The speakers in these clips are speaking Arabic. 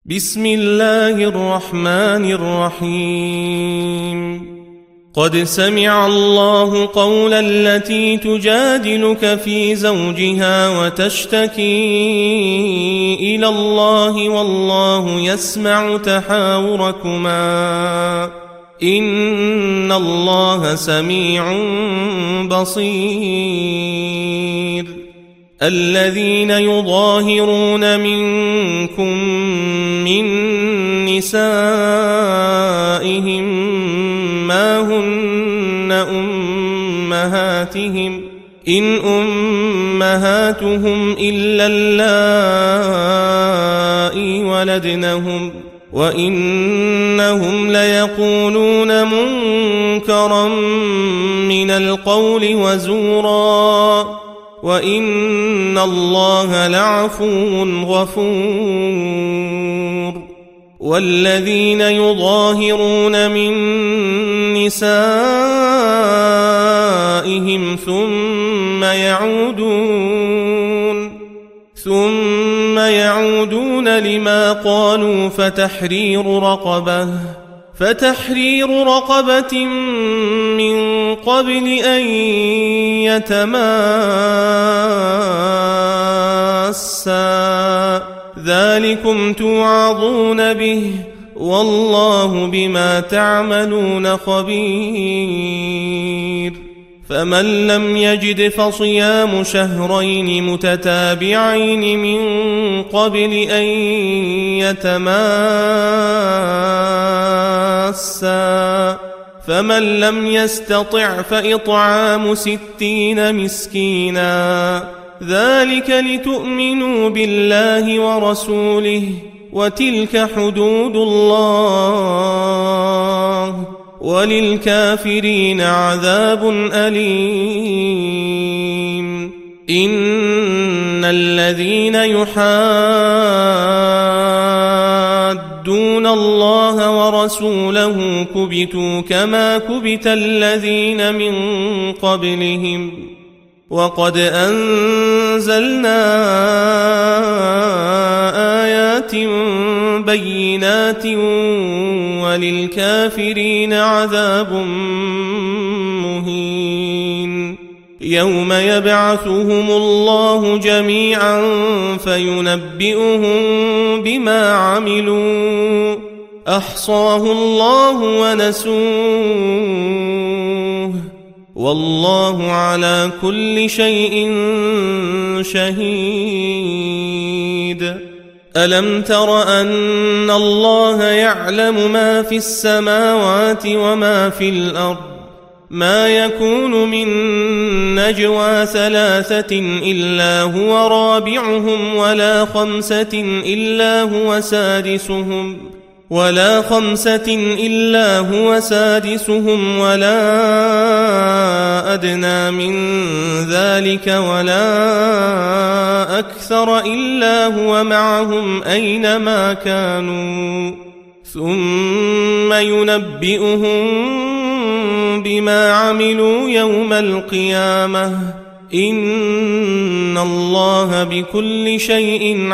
بسم الله الرحمن الرحيم قد سمع الله قول التي تجادلك في زوجها وتشتكي إلى الله والله يسمع تحاوركما إن الله سميع بصير الذين يظاهرون منكم من نسائهم ما هن أمهاتهم إن أمهاتهم إلا اللائي ولدنهم وإنهم ليقولون منكرا من القول وزورا وإن الله لعفو غفور والذين يظاهرون من نسائهم ثم يعودون لما قالوا فتحرير رقبة من قبل أن يتماسا ذلكم توعظون به والله بما تعملون خبير فمن لم يجد فصيام شهرين متتابعين من قبل أن يتماسا فمن لم يستطع فإطعام 60 مسكينا ذلك لتؤمنوا بالله ورسوله وتلك حدود الله وللكافرين عذاب أليم إن الذين يحادون الله ورسوله كبتوا كما كبت الذين من قبلهم وقد أنزلنا آيات بينات وللكافرين عذاب مهين يوم يبعثهم الله جميعا فينبئهم بما عملوا أحصاه الله ونسوه والله على كل شيء شهيد ألم تر أن الله يعلم ما في السماوات وما في الأرض ما يكون من نجوى 3 إلا هو رابعهم ولا 5 إلا هو سادسهم ولا أدنى من ذلك ولا أكثر إلا هو معهم أينما كانوا ثم ينبئهم بما عملوا يوم القيامة إن الله بكل شيء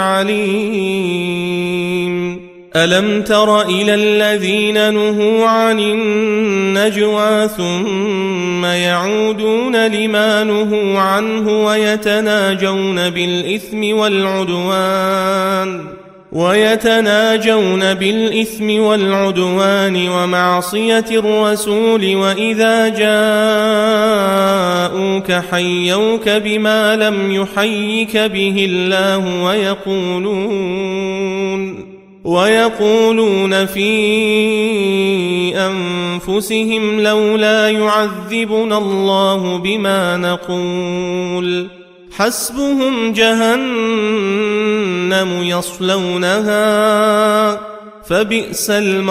عليم ألم تر إلى الذين نهوا عن النجوى ثم يعودون لما نهوا عنه ويتناجون بالإثم والعدوان ومعصية الرسول وإذا جاءوك حيوك بما لم يحيك به الله ويقولون في أنفسهم لولا يعذبنا الله بما نقول حسبهم جهنم يصلونها فبئس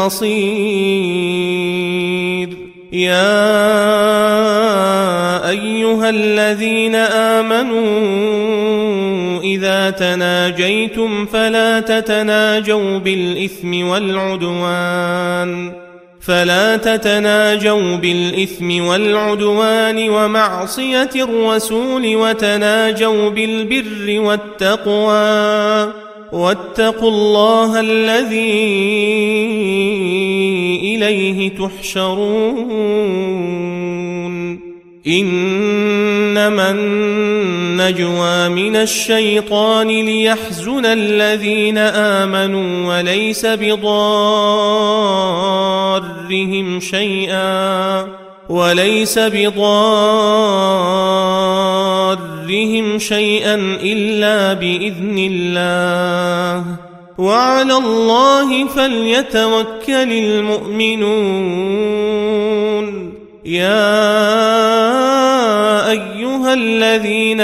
المصير يا أيها الذين آمنوا إذا تناجيتم فلا تتناجوا بالإثم والعدوان ومعصية الرسول وتناجوا بالبر والتقوى واتقوا الله الذي إليه تحشرون إنما النجوى من الشيطان ليحزن الذين آمنوا وليس بضارهم شيئا إلا بإذن الله وعلى الله فليتوكل المؤمنون يا أيها الذين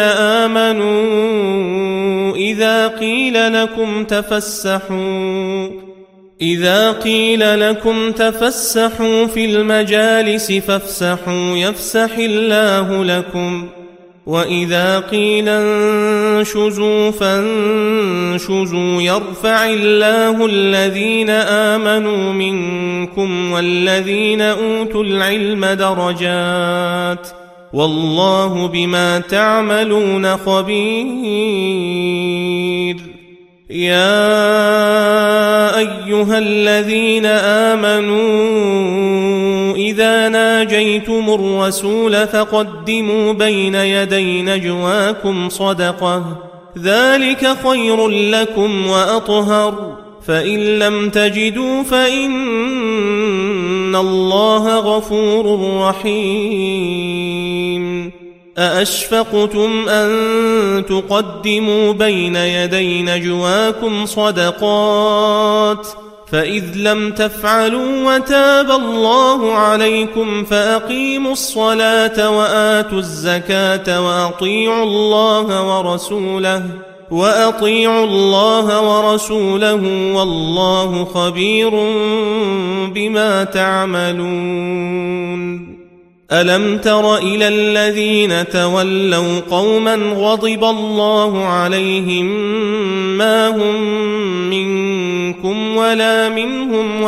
آمنوا إذا قيل لكم تفسحوا في المجالس فافسحوا يفسح الله لكم وإذا قيل انشزوا فانشزوا يرفع الله الذين آمنوا منكم والذين أوتوا العلم درجات والله بما تعملون خبير يا أيها الذين آمنوا إذا ناجيتم الرسول فقدموا بين يدي نجواكم صدقة ذلك خير لكم وأطهر فإن لم تجدوا فإن الله غفور رحيم أأشفقتم أن تقدموا بين يدي نجواكم صدقات فإذ لم تفعلوا وتاب الله عليكم فأقيموا الصلاة وآتوا الزكاة وأطيعوا الله ورسوله والله خبير بما تعملون ألم تر إلى الذين تولوا قوما غضب الله عليهم ما هم منكم ولا منهم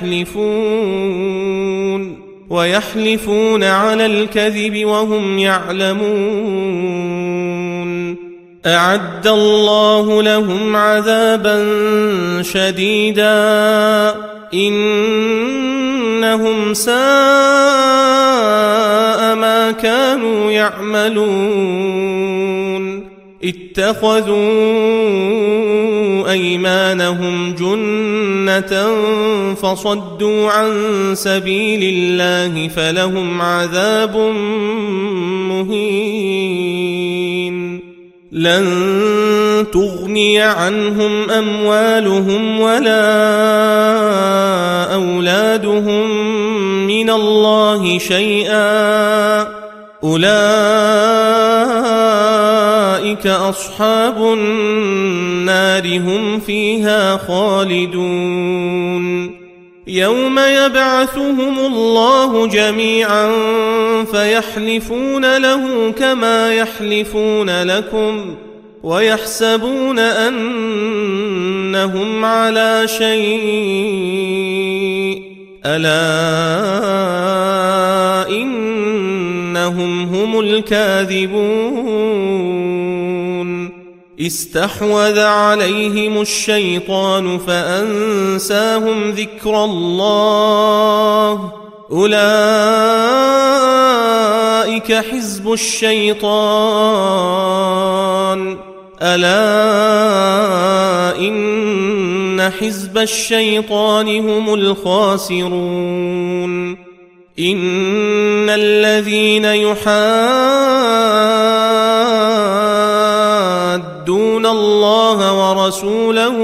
ويحلفون على الكذب وهم يعلمون أعد الله لهم عذابا شديدا إنهم ساء ما كانوا يعملون اتخذوا أيمانهم جنة فصدوا عن سبيل الله فلهم عذاب مهين لن تغني عنهم أموالهم ولا أولادهم من الله شيئا أولئك أصحاب النار هم فيها خالدون يوم يبعثهم الله جميعا فيحلفون له كما يحلفون لكم ويحسبون أنهم على شيء ألا إنهم هم الكاذبون استحوذ عليهم الشيطان فأنساهم ذكر الله أولئك حزب الشيطان ألا إن حزب الشيطان هم الخاسرون إن الذين يحادون الله ورسوله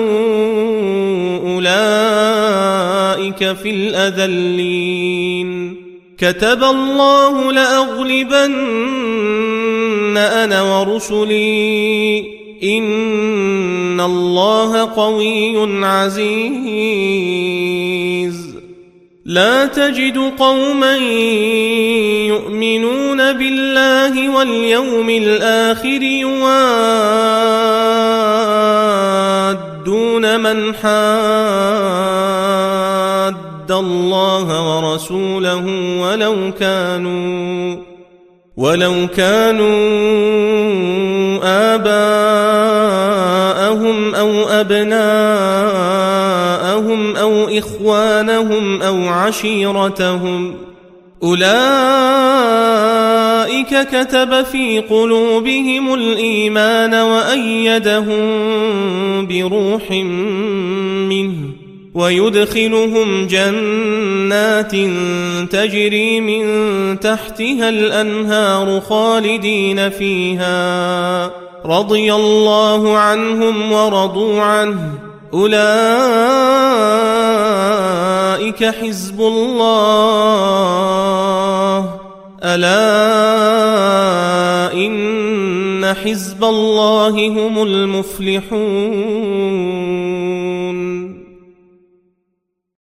أولئك في الأذلين كتب الله لأغلبن أنا ورسلي إن الله قوي عزيز لا تجد قوما يؤمنون بالله واليوم الآخر يوادون من حاد الله ورسوله ولو كانوا آباءهم أو أبناءهم أو إخوانهم أو عشيرتهم أولئك كتب في قلوبهم الإيمان وأيدهم بروح منه ويدخلهم جنات تجري من تحتها الأنهار خالدين فيها رضي الله عنهم ورضوا عنه أولئك حزب الله ألا إن حزب الله هم المفلحون.